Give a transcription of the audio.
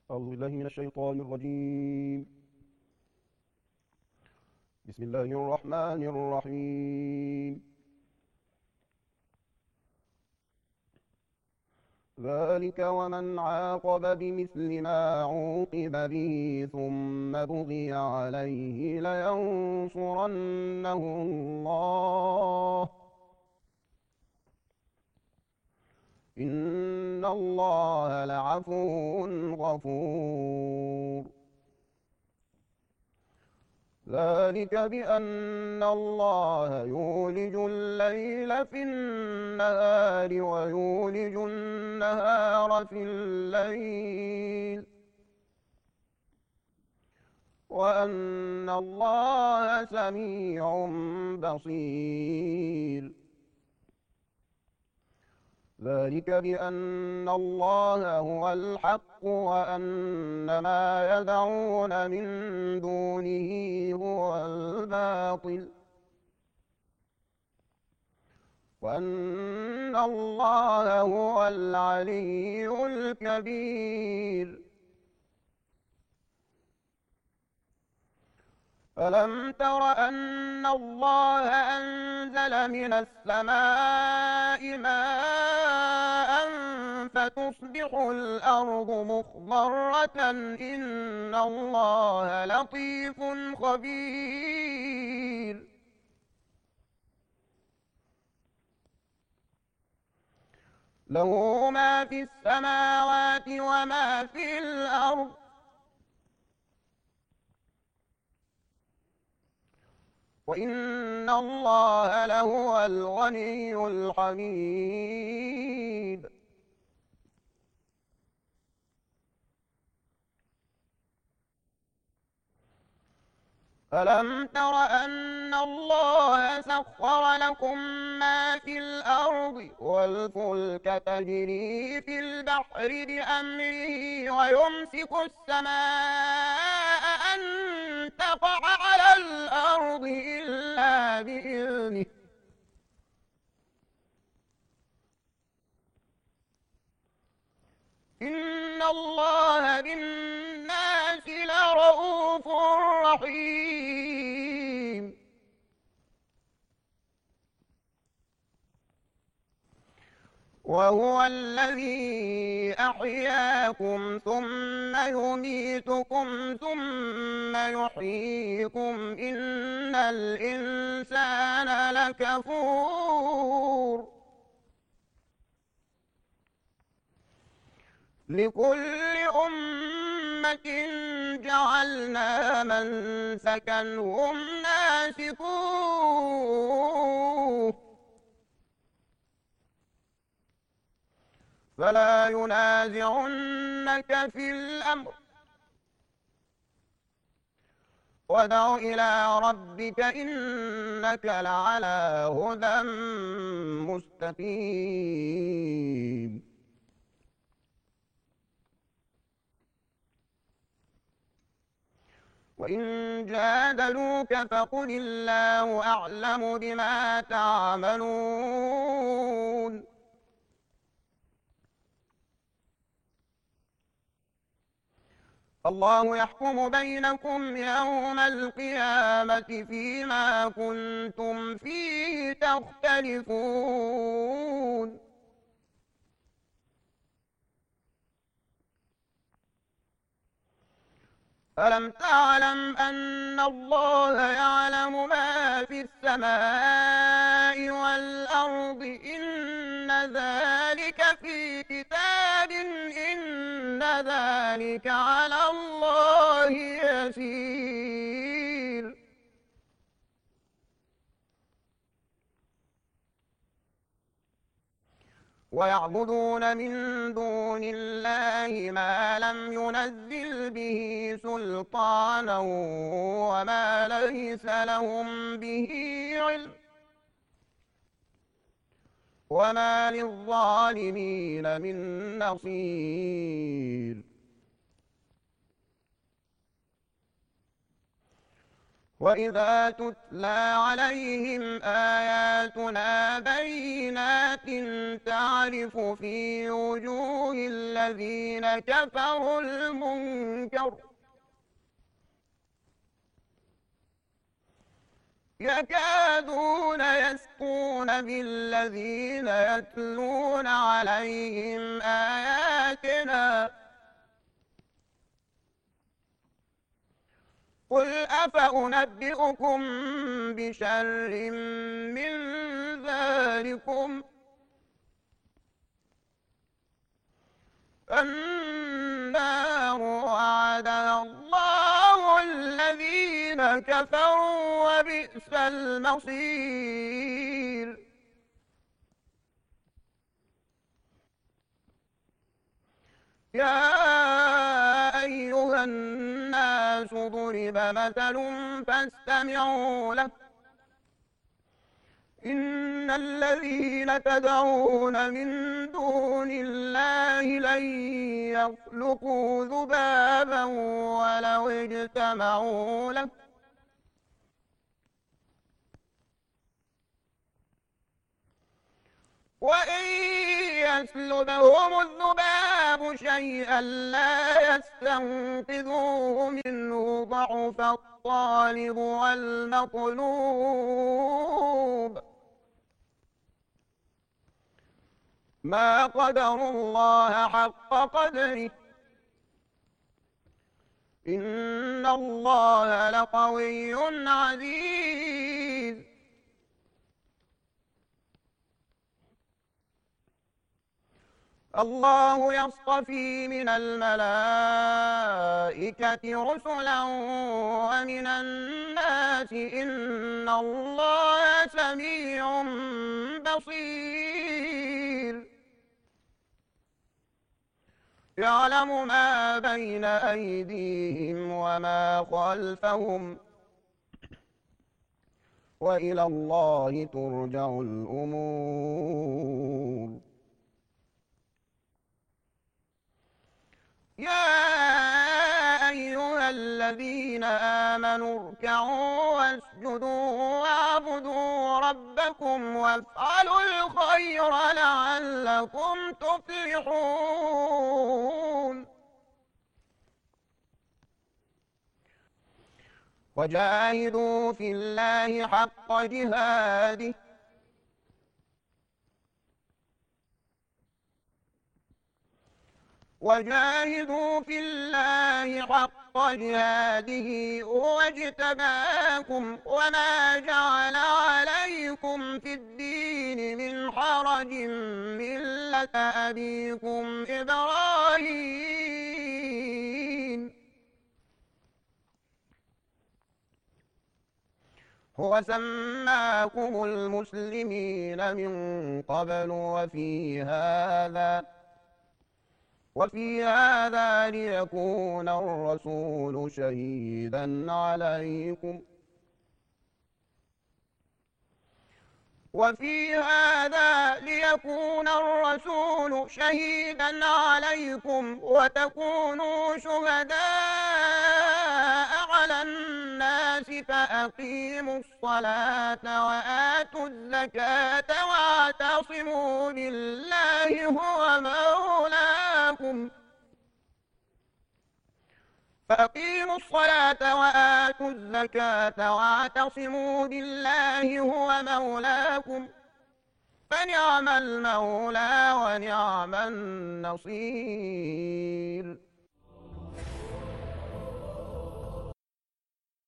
أعوذ بالله من الشيطان الرجيم. بسم الله الرحمن الرحيم. ذلك ومن عاقب بمثل ما عوقب به ثم بغي عليه لينصرنه الله إن الله لعفو غفور. ذلك بأن الله يولج الليل في النهار ويولج النهار في الليل وأن الله سميع بصير. ذلك بأن الله هو الحق وأن ما يدعون من دونه هو الباطل وأن الله هو العلي الكبير. ألم تر أن الله أنزل من السماء ماء فتصبح الأرض مخضرة إن الله لطيف خبير. له ما في السماوات وما في الأرض وإن الله لهو الغني الحميد. ألم تر أن الله سخر لكم ما في الأرض والفلك تجري في البحر بأمره ويمسك السماء أن تقع على الأرض إلا بإذنه إن الله بالناس لرءوف رحيم. وهو الذي أحياكم ثم يميتكم ثم يحييكم إن الإنسان لكفور. لكل أمة جعلنا منسكا هم ناسكوه فلا ينازعنك في الأمر وادع إلى ربك إنك لعلى هدى مستقيم. وإن جادلوك فقل الله أعلم بما تعملون الله يحكم بينكم يوم القيامة فيما كنتم فيه تختلفون ألم تعلم أن الله يعلم ما في السماء والأرض إن ذلك في كتاب إن ذلك على الله يسير. ويعبدون من دون الله ما لم ينزل به سلطانا وما ليس لهم به علم وما للظالمين من نصير. وإذا تتلى عليهم آياتنا بينات تعرف في وجوه الذين الذين كفروا المنكر يكادون يسقون بالذين يتلون عليهم آياتنا قل أفأنبئكم بشر من ذلكم النار وعدها الله الذين كفروا وبئس المصير يا أيها الناس ضرب مثل فاستمعوا له إن الذين تدعون من دون الله لن يخلقوا ذبابا ولو اجتمعوا له وإن يسلبهم الذباب شيئا لا يستنقذوه منه ضعف الطالب والمطلوب ما قدروا الله حق قدره إن الله لقوي عزيز الله يصطفي من الملائكة رسلا ومن الناس إن الله سميع بصير يعلم ما بين أيديهم وما خلفهم وإلى الله ترجع الأمور يا أيها الذين آمنوا اركعوا واسجدوا واعبدوا ربكم وافعلوا الخير لعلكم تفلحون وجاهدوا في الله حق جهاده وجاهدوا في الله حق جهاده واجتباكم وما جعل عليكم في الدين من حرج ملة أبيكم إبراهيم هو سماكم المسلمين من قبل وفي هذا ليكون الرسول شهيدا عليكم وتكونوا شهداء على الناس فأقيموا الصلاة وآتوا الزكاة واعتصموا بالله هو مولاكم فأقيموا الصلاة وآتوا الزكاة واعتصموا بالله هو مولاكم فنعم المولى ونعم النصير